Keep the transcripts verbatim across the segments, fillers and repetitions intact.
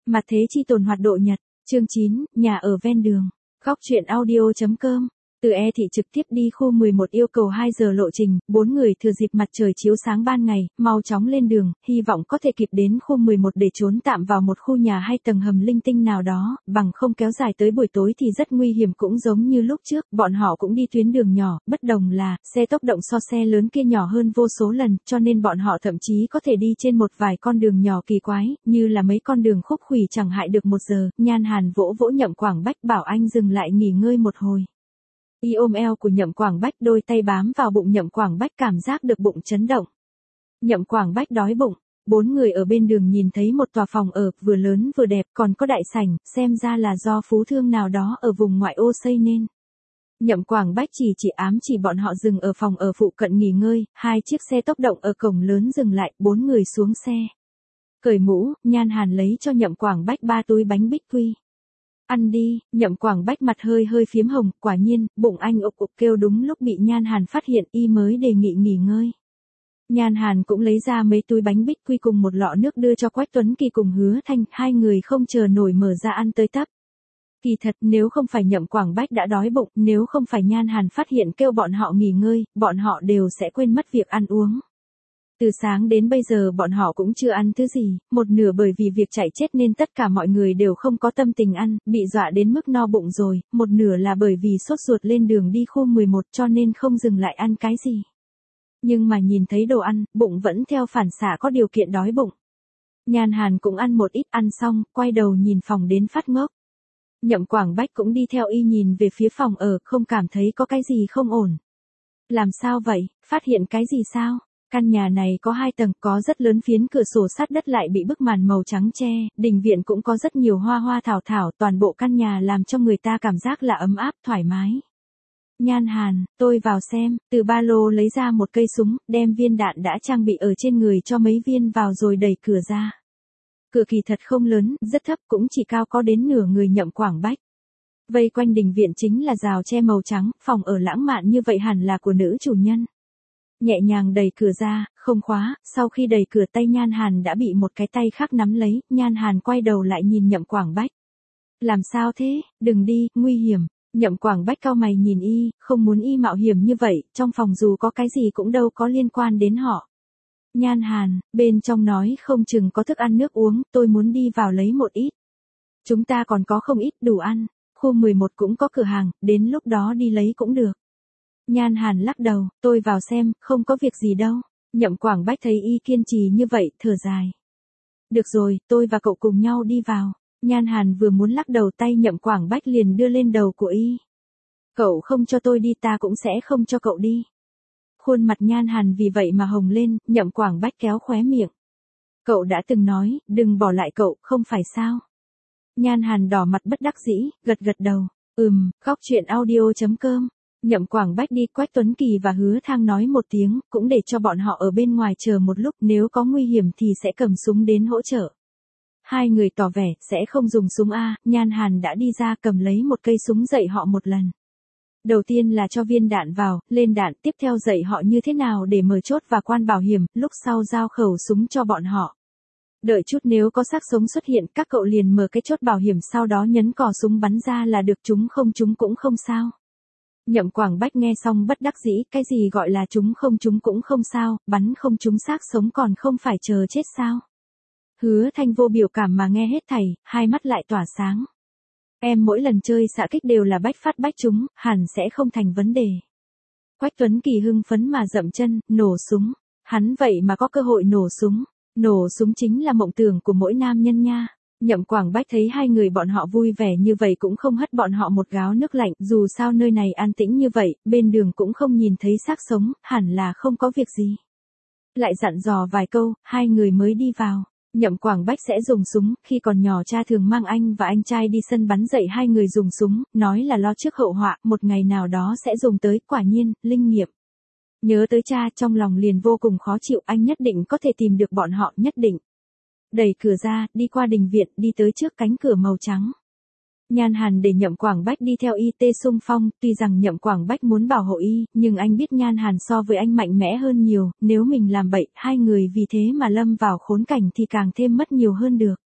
Mặt thế chi tồn hoạt độ nhật, chương chín, nhà ở ven đường. Góc truyện audio.com. Từ E thị trực tiếp đi khu mười một yêu cầu hai giờ lộ trình, bốn người thừa dịp mặt trời chiếu sáng ban ngày, mau chóng lên đường, hy vọng có thể kịp đến khu mười một để trốn tạm vào một khu nhà hay tầng hầm linh tinh nào đó, bằng không kéo dài tới buổi tối thì rất nguy hiểm. Cũng giống như lúc trước, bọn họ cũng đi tuyến đường nhỏ, bất đồng là, xe tốc động so xe lớn kia nhỏ hơn vô số lần, cho nên bọn họ thậm chí có thể đi trên một vài con đường nhỏ kỳ quái, như là mấy con đường khúc khuỷu chẳng hại được một giờ. Nhan Hàn vỗ vỗ Nhậm Quảng Bách bảo anh dừng lại nghỉ ngơi một hồi. Y ôm eo của Nhậm Quảng Bách, đôi tay bám vào bụng Nhậm Quảng Bách, cảm giác được bụng chấn động. Nhậm Quảng Bách đói bụng. Bốn người ở bên đường nhìn thấy một tòa phòng ở, vừa lớn vừa đẹp, còn có đại sảnh, xem ra là do phú thương nào đó ở vùng ngoại ô xây nên. Nhậm Quảng Bách chỉ chỉ ám chỉ bọn họ dừng ở phòng ở phụ cận nghỉ ngơi, hai chiếc xe tốc động ở cổng lớn dừng lại, bốn người xuống xe. Cởi mũ, Nhan Hàn lấy cho Nhậm Quảng Bách ba túi bánh bích quy. Ăn đi. Nhậm Quảng Bách mặt hơi hơi phiếm hồng, quả nhiên, bụng anh ục ục kêu. Đúng lúc bị Nhan Hàn phát hiện, y mới đề nghị nghỉ ngơi. Nhan Hàn cũng lấy ra mấy túi bánh bích quy cùng một lọ nước đưa cho Quách Tuấn Kỳ cùng Hứa Thanh, hai người không chờ nổi mở ra ăn tới tấp. Kỳ thật, nếu không phải Nhậm Quảng Bách đã đói bụng, nếu không phải Nhan Hàn phát hiện kêu bọn họ nghỉ ngơi, bọn họ đều sẽ quên mất việc ăn uống. Từ sáng đến bây giờ bọn họ cũng chưa ăn thứ gì, một nửa bởi vì việc chạy chết nên tất cả mọi người đều không có tâm tình ăn, bị dọa đến mức no bụng rồi, một nửa là bởi vì sốt ruột lên đường đi khu mười một cho nên không dừng lại ăn cái gì. Nhưng mà nhìn thấy đồ ăn, bụng vẫn theo phản xạ có điều kiện đói bụng. Nhan Hàn cũng ăn một ít, ăn xong, quay đầu nhìn phòng đến phát ngốc. Nhậm Quảng Bách cũng đi theo y nhìn về phía phòng ở, không cảm thấy có cái gì không ổn. Làm sao vậy, phát hiện cái gì sao? Căn nhà này có hai tầng, có rất lớn phiến cửa sổ sát đất lại bị bức màn màu trắng che, đình viện cũng có rất nhiều hoa hoa thảo thảo, toàn bộ căn nhà làm cho người ta cảm giác là ấm áp, thoải mái. Nhan Hàn, tôi vào xem, từ ba lô lấy ra một cây súng, đem viên đạn đã trang bị ở trên người cho mấy viên vào rồi đẩy cửa ra. Cửa kỳ thật không lớn, rất thấp, cũng chỉ cao có đến nửa người Nhậm Quảng Bách. Vây quanh đình viện chính là rào tre màu trắng, phòng ở lãng mạn như vậy hẳn là của nữ chủ nhân. Nhẹ nhàng đẩy cửa ra, không khóa, sau khi đẩy cửa tay Nhan Hàn đã bị một cái tay khác nắm lấy, Nhan Hàn quay đầu lại nhìn Nhậm Quảng Bách. Làm sao thế, đừng đi, nguy hiểm. Nhậm Quảng Bách cau mày nhìn y, không muốn y mạo hiểm như vậy, trong phòng dù có cái gì cũng đâu có liên quan đến họ. Nhan Hàn, bên trong nói không chừng có thức ăn nước uống, tôi muốn đi vào lấy một ít. Chúng ta còn có không ít, đủ ăn, khu mười một cũng có cửa hàng, đến lúc đó đi lấy cũng được. Nhan Hàn lắc đầu, tôi vào xem, không có việc gì đâu. Nhậm Quảng Bách thấy y kiên trì như vậy, thở dài. Được rồi, tôi và cậu cùng nhau đi vào. Nhan Hàn vừa muốn lắc đầu, tay Nhậm Quảng Bách liền đưa lên đầu của y. Cậu không cho tôi đi, ta cũng sẽ không cho cậu đi. Khuôn mặt Nhan Hàn vì vậy mà hồng lên, Nhậm Quảng Bách kéo khóe miệng. Cậu đã từng nói, đừng bỏ lại cậu, không phải sao? Nhan Hàn đỏ mặt bất đắc dĩ, gật gật đầu. Ừm, góc truyện audio.com. Nhậm Quảng Bách đi, Quách Tuấn Kỳ và Hứa Thang nói một tiếng, cũng để cho bọn họ ở bên ngoài chờ một lúc, nếu có nguy hiểm thì sẽ cầm súng đến hỗ trợ. Hai người tỏ vẻ, sẽ không dùng súng A, Nhan Hàn đã đi ra cầm lấy một cây súng dạy họ một lần. Đầu tiên là cho viên đạn vào, lên đạn, tiếp theo dạy họ như thế nào để mở chốt và quan bảo hiểm, lúc sau giao khẩu súng cho bọn họ. Đợi chút nếu có xác sống xuất hiện, các cậu liền mở cái chốt bảo hiểm, sau đó nhấn cò súng bắn ra là được, chúng không chúng cũng không sao. Nhậm Quảng Bách nghe xong bất đắc dĩ, cái gì gọi là chúng không chúng cũng không sao, bắn không chúng xác sống còn không phải chờ chết sao? Hứa Thanh vô biểu cảm mà nghe hết thảy, hai mắt lại tỏa sáng. Em mỗi lần chơi xạ kích đều là bách phát bách trúng, hẳn sẽ không thành vấn đề. Quách Tuấn Kỳ hưng phấn mà dậm chân, nổ súng. Hắn vậy mà có cơ hội nổ súng. Nổ súng chính là mộng tưởng của mỗi nam nhân nha. Nhậm Quảng Bách thấy hai người bọn họ vui vẻ như vậy cũng không hất bọn họ một gáo nước lạnh, dù sao nơi này an tĩnh như vậy, bên đường cũng không nhìn thấy xác sống, hẳn là không có việc gì. Lại dặn dò vài câu, hai người mới đi vào. Nhậm Quảng Bách sẽ dùng súng, khi còn nhỏ cha thường mang anh và anh trai đi sân bắn dạy hai người dùng súng, nói là lo trước hậu họa, một ngày nào đó sẽ dùng tới, quả nhiên, linh nghiệm. Nhớ tới cha, trong lòng liền vô cùng khó chịu, anh nhất định có thể tìm được bọn họ, nhất định. Đẩy cửa ra, đi qua đình viện, đi tới trước cánh cửa màu trắng. Nhan Hàn để Nhậm Quảng Bách đi theo y tê xung phong, tuy rằng Nhậm Quảng Bách muốn bảo hộ y, nhưng anh biết Nhan Hàn so với anh mạnh mẽ hơn nhiều, nếu mình làm bậy, hai người vì thế mà lâm vào khốn cảnh thì càng thêm mất nhiều hơn được.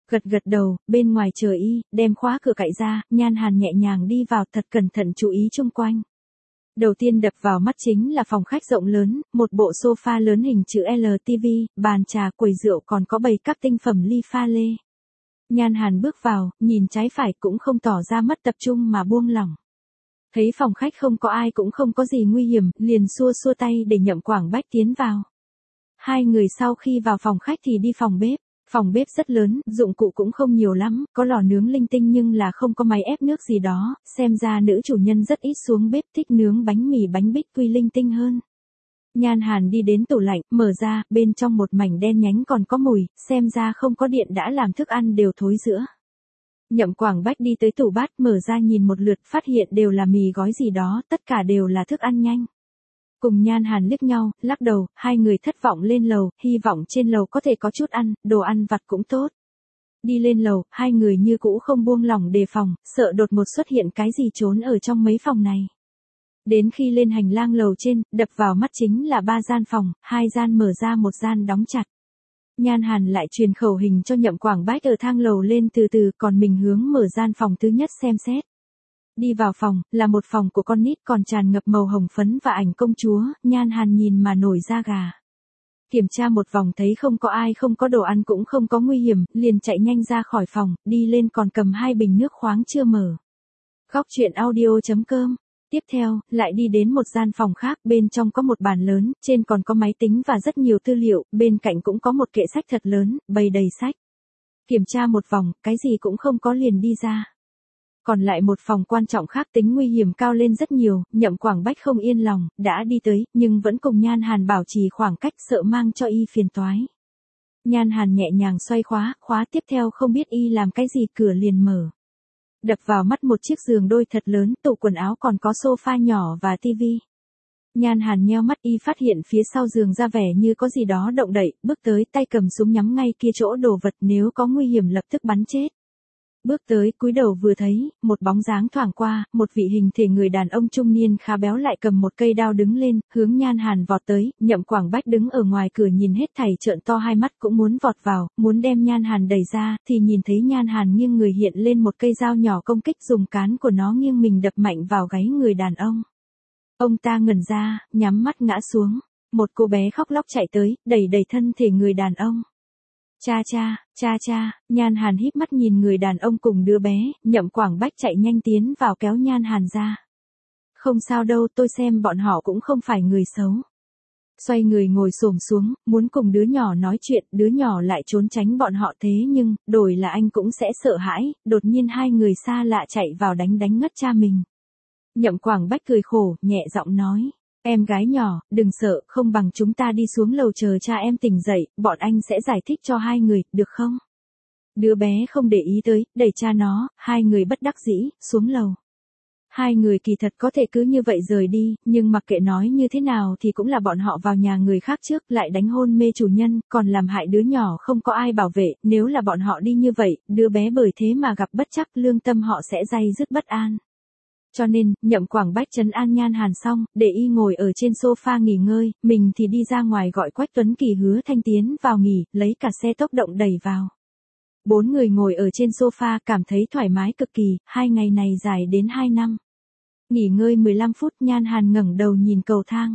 Gật gật đầu, bên ngoài chờ y, đem khóa cửa cạy ra, Nhan Hàn nhẹ nhàng đi vào thật cẩn thận chú ý chung quanh. Đầu tiên đập vào mắt chính là phòng khách rộng lớn, một bộ sofa lớn hình chữ L, tivi, bàn trà, quầy rượu còn có bày các tinh phẩm ly pha lê. Nhan Hàn bước vào, nhìn trái phải cũng không tỏ ra mất tập trung mà buông lỏng. Thấy phòng khách không có ai cũng không có gì nguy hiểm, liền xua xua tay để Nhậm Quảng Bách tiến vào. Hai người sau khi vào phòng khách thì đi phòng bếp. Phòng bếp rất lớn, dụng cụ cũng không nhiều lắm, có lò nướng linh tinh nhưng là không có máy ép nước gì đó, xem ra nữ chủ nhân rất ít xuống bếp, thích nướng bánh mì bánh bích quy linh tinh hơn. Nhan Hàn đi đến tủ lạnh, mở ra, bên trong một mảnh đen nhánh còn có mùi, xem ra không có điện đã làm thức ăn đều thối rữa. Nhậm Quảng Bách đi tới tủ bát, mở ra nhìn một lượt, phát hiện đều là mì gói gì đó, tất cả đều là thức ăn nhanh. Cùng Nhan Hàn liếc nhau, lắc đầu, hai người thất vọng lên lầu, hy vọng trên lầu có thể có chút ăn, đồ ăn vặt cũng tốt. Đi lên lầu, hai người như cũ không buông lỏng đề phòng, sợ đột ngột xuất hiện cái gì trốn ở trong mấy phòng này. Đến khi lên hành lang lầu trên, đập vào mắt chính là ba gian phòng, hai gian mở ra một gian đóng chặt. Nhan Hàn lại truyền khẩu hình cho Nhậm Quảng Bách ở thang lầu lên từ từ, còn mình hướng mở gian phòng thứ nhất xem xét. Đi vào phòng, là một phòng của con nít còn tràn ngập màu hồng phấn và ảnh công chúa, Nhan Hàn nhìn mà nổi da gà. Kiểm tra một vòng thấy không có ai, không có đồ ăn cũng không có nguy hiểm, liền chạy nhanh ra khỏi phòng, đi lên còn cầm hai bình nước khoáng chưa mở. Góc truyện audio chấm com. Tiếp theo, lại đi đến một gian phòng khác, bên trong có một bàn lớn, trên còn có máy tính và rất nhiều tư liệu, bên cạnh cũng có một kệ sách thật lớn, bày đầy sách. Kiểm tra một vòng, cái gì cũng không có liền đi ra. Còn lại một phòng quan trọng khác tính nguy hiểm cao lên rất nhiều, Nhậm Quảng Bách không yên lòng, đã đi tới, nhưng vẫn cùng Nhan Hàn bảo trì khoảng cách sợ mang cho y phiền toái. Nhan Hàn nhẹ nhàng xoay khóa, khóa tiếp theo không biết y làm cái gì cửa liền mở. Đập vào mắt một chiếc giường đôi thật lớn, tủ quần áo còn có sofa nhỏ và tivi. Nhan Hàn nheo mắt y phát hiện phía sau giường ra vẻ như có gì đó động đậy, bước tới tay cầm súng nhắm ngay kia chỗ đồ vật nếu có nguy hiểm lập tức bắn chết. Bước tới cúi đầu vừa thấy, một bóng dáng thoảng qua, một vị hình thể người đàn ông trung niên khá béo lại cầm một cây đao đứng lên, hướng Nhan Hàn vọt tới, Nhậm Quảng Bách đứng ở ngoài cửa nhìn hết thảy trợn to hai mắt cũng muốn vọt vào, muốn đem Nhan Hàn đẩy ra, thì nhìn thấy Nhan Hàn nghiêng người hiện lên một cây dao nhỏ công kích dùng cán của nó nghiêng mình đập mạnh vào gáy người đàn ông. Ông ta ngẩn ra, nhắm mắt ngã xuống, một cô bé khóc lóc chạy tới, đẩy đẩy thân thể người đàn ông. Cha cha, cha cha, Nhan Hàn híp mắt nhìn người đàn ông cùng đứa bé, Nhậm Quảng Bách chạy nhanh tiến vào kéo Nhan Hàn ra. Không sao đâu, tôi xem bọn họ cũng không phải người xấu. Xoay người ngồi xổm xuống, muốn cùng đứa nhỏ nói chuyện, đứa nhỏ lại trốn tránh bọn họ thế nhưng, đổi là anh cũng sẽ sợ hãi, đột nhiên hai người xa lạ chạy vào đánh đánh ngất cha mình. Nhậm Quảng Bách cười khổ, nhẹ giọng nói. Em gái nhỏ, đừng sợ, không bằng chúng ta đi xuống lầu chờ cha em tỉnh dậy, bọn anh sẽ giải thích cho hai người, được không? Đứa bé không để ý tới, đẩy cha nó, hai người bất đắc dĩ, xuống lầu. Hai người kỳ thật có thể cứ như vậy rời đi, nhưng mặc kệ nói như thế nào thì cũng là bọn họ vào nhà người khác trước, lại đánh hôn mê chủ nhân, còn làm hại đứa nhỏ không có ai bảo vệ, nếu là bọn họ đi như vậy, đứa bé bởi thế mà gặp bất trắc, lương tâm họ sẽ day dứt bất an. Cho nên, Nhậm Quảng Bách trấn an Nhan Hàn xong, để y ngồi ở trên sofa nghỉ ngơi, mình thì đi ra ngoài gọi Quách Tuấn Kỳ Hứa Thanh tiến vào nghỉ, lấy cả xe tốc động đẩy vào. Bốn người ngồi ở trên sofa cảm thấy thoải mái cực kỳ, hai ngày này dài đến hai năm. Nghỉ ngơi mười lăm phút, Nhan Hàn ngẩng đầu nhìn cầu thang.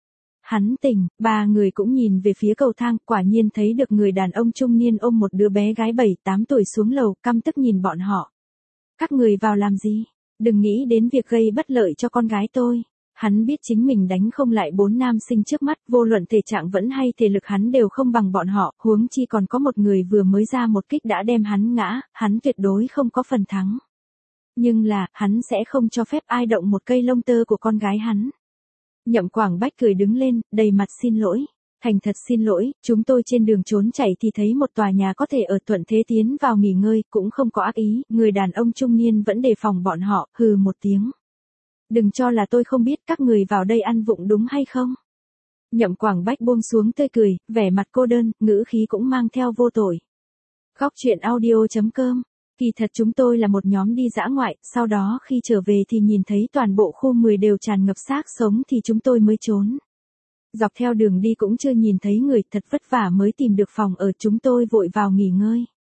Hắn tỉnh, ba người cũng nhìn về phía cầu thang, quả nhiên thấy được người đàn ông trung niên ôm một đứa bé gái bảy tám tuổi xuống lầu, căm tức nhìn bọn họ. Các người vào làm gì? Đừng nghĩ đến việc gây bất lợi cho con gái tôi. Hắn biết chính mình đánh không lại bốn nam sinh trước mắt, vô luận thể trạng vẫn hay thể lực hắn đều không bằng bọn họ, huống chi còn có một người vừa mới ra một kích đã đem hắn ngã, hắn tuyệt đối không có phần thắng. Nhưng là, hắn sẽ không cho phép ai động một cây lông tơ của con gái hắn. Nhậm Quảng Bách cười đứng lên, đầy mặt xin lỗi. Thành thật xin lỗi, chúng tôi trên đường trốn chạy thì thấy một tòa nhà có thể ở thuận thế tiến vào nghỉ ngơi, cũng không có ác ý, người đàn ông trung niên vẫn đề phòng bọn họ, hừ một tiếng. Đừng cho là tôi không biết các người vào đây ăn vụng đúng hay không? Nhậm Quảng Bách buông xuống tươi cười, vẻ mặt cô đơn, ngữ khí cũng mang theo vô tội. Góc truyện audio chấm com. Kỳ thật chúng tôi là một nhóm đi dã ngoại, sau đó khi trở về thì nhìn thấy toàn bộ khu mười đều tràn ngập xác sống thì chúng tôi mới trốn. Dọc theo đường đi cũng chưa nhìn thấy người, thật vất vả mới tìm được phòng ở, chúng tôi vội vào nghỉ ngơi.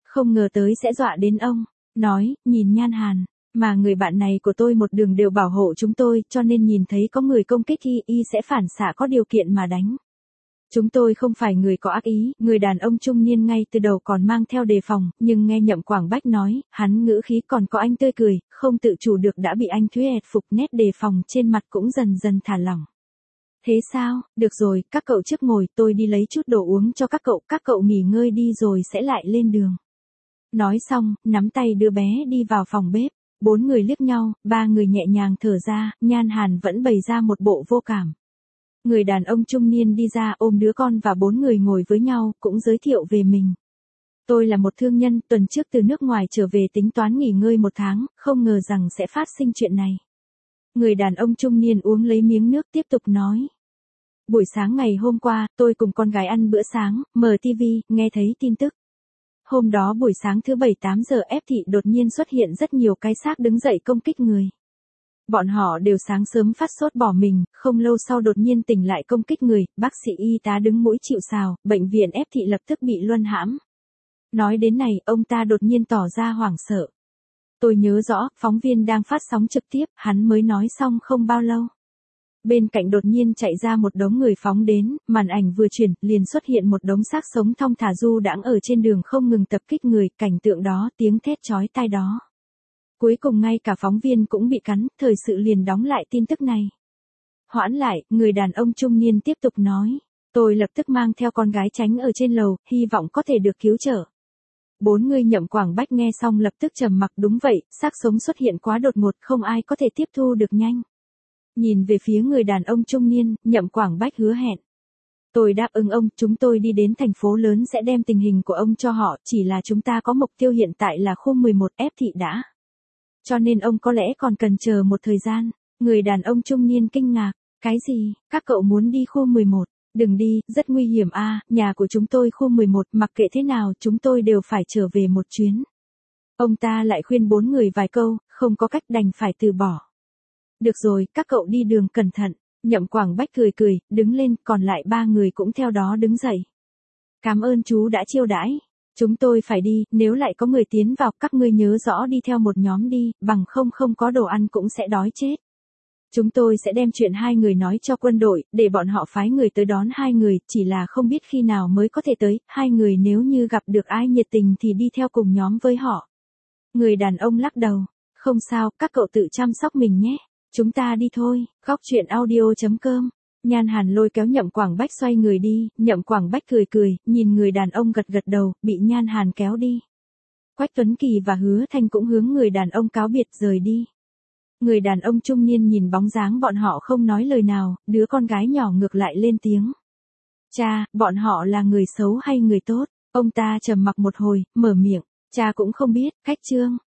không ngờ tới sẽ dọa đến ông. Nói, nhìn Nhan Hàn, mà người bạn này của tôi một đường đều bảo hộ chúng tôi, cho nên nhìn thấy có người công kích y, y sẽ phản xạ có điều kiện mà đánh. Chúng tôi không phải người có ác ý, người đàn ông trung niên ngay từ đầu còn mang theo đề phòng, nhưng nghe Nhậm Quảng Bách nói, hắn ngữ khí còn có anh tươi cười, không tự chủ được đã bị anh Thuyết phục, nét đề phòng trên mặt cũng dần dần thả lỏng. Thế sao, được rồi, các cậu trước ngồi, tôi đi lấy chút đồ uống cho các cậu, các cậu nghỉ ngơi đi rồi sẽ lại lên đường. Nói xong, nắm tay đứa bé đi vào phòng bếp, bốn người liếc nhau, ba người nhẹ nhàng thở ra, Nhan Hàn vẫn bày ra một bộ vô cảm. Người đàn ông trung niên đi ra ôm đứa con và bốn người ngồi với nhau, cũng giới thiệu về mình. Tôi là một thương nhân, tuần trước từ nước ngoài trở về tính toán nghỉ ngơi một tháng, không ngờ rằng sẽ phát sinh chuyện này. Người đàn ông trung niên uống lấy miếng nước tiếp tục nói. Buổi sáng ngày hôm qua, tôi cùng con gái ăn bữa sáng, mở ti vi, nghe thấy tin tức. Hôm đó buổi sáng thứ bảy tám giờ ép thị đột nhiên xuất hiện rất nhiều cái xác đứng dậy công kích người. Bọn họ đều sáng sớm phát sốt bỏ mình, không lâu sau đột nhiên tỉnh lại công kích người, bác sĩ y tá đứng mũi chịu sào, bệnh viện ép thị lập tức bị luân hãm. Nói đến này, ông ta đột nhiên tỏ ra hoảng sợ. Tôi nhớ rõ, phóng viên đang phát sóng trực tiếp, hắn mới nói xong không bao lâu. Bên cạnh đột nhiên chạy ra một đống người phóng đến, màn ảnh vừa chuyển, liền xuất hiện một đống xác sống thong thả du đãng ở trên đường không ngừng tập kích người, cảnh tượng đó, tiếng thét chói tai đó. Cuối cùng ngay cả phóng viên cũng bị cắn, thời sự liền đóng lại tin tức này. Hoãn lại, người đàn ông trung niên tiếp tục nói. Tôi lập tức mang theo con gái tránh ở trên lầu, hy vọng có thể được cứu trợ. Bốn người Nhậm Quảng Bách nghe xong lập tức trầm mặc, đúng vậy, xác sống xuất hiện quá đột ngột, không ai có thể tiếp thu được nhanh. Nhìn về phía người đàn ông trung niên, Nhậm Quảng Bách hứa hẹn. Tôi đáp ứng ông, chúng tôi đi đến thành phố lớn sẽ đem tình hình của ông cho họ, chỉ là chúng ta có mục tiêu hiện tại là khu mười một ép thị đã. Cho nên ông có lẽ còn cần chờ một thời gian. Người đàn ông trung niên kinh ngạc. Cái gì, các cậu muốn đi khu mười một? Đừng đi, rất nguy hiểm a, à, nhà của chúng tôi khu mười một, mặc kệ thế nào chúng tôi đều phải trở về một chuyến. Ông ta lại khuyên bốn người vài câu, không có cách đành phải từ bỏ. Được rồi, các cậu đi đường cẩn thận. Nhậm Quảng Bách cười cười, đứng lên, còn lại ba người cũng theo đó đứng dậy. Cảm ơn chú đã chiêu đãi. Chúng tôi phải đi, nếu lại có người tiến vào, các ngươi nhớ rõ đi theo một nhóm đi, bằng không không có đồ ăn cũng sẽ đói chết. Chúng tôi sẽ đem chuyện hai người nói cho quân đội, để bọn họ phái người tới đón hai người, chỉ là không biết khi nào mới có thể tới, hai người nếu như gặp được ai nhiệt tình thì đi theo cùng nhóm với họ. Người đàn ông lắc đầu, không sao, các cậu tự chăm sóc mình nhé, chúng ta đi thôi, góc truyện audio chấm com. Nhan Hàn lôi kéo Nhậm Quảng Bách xoay người đi, Nhậm Quảng Bách cười cười, nhìn người đàn ông gật gật đầu, bị Nhan Hàn kéo đi. Quách Tuấn Kỳ và Hứa Thanh cũng hướng người đàn ông cáo biệt rời đi. Người đàn ông trung niên nhìn bóng dáng bọn họ không nói lời nào, đứa con gái nhỏ ngược lại lên tiếng. Cha, bọn họ là người xấu hay người tốt? Ông ta trầm mặc một hồi, mở miệng, cha cũng không biết, cách chương.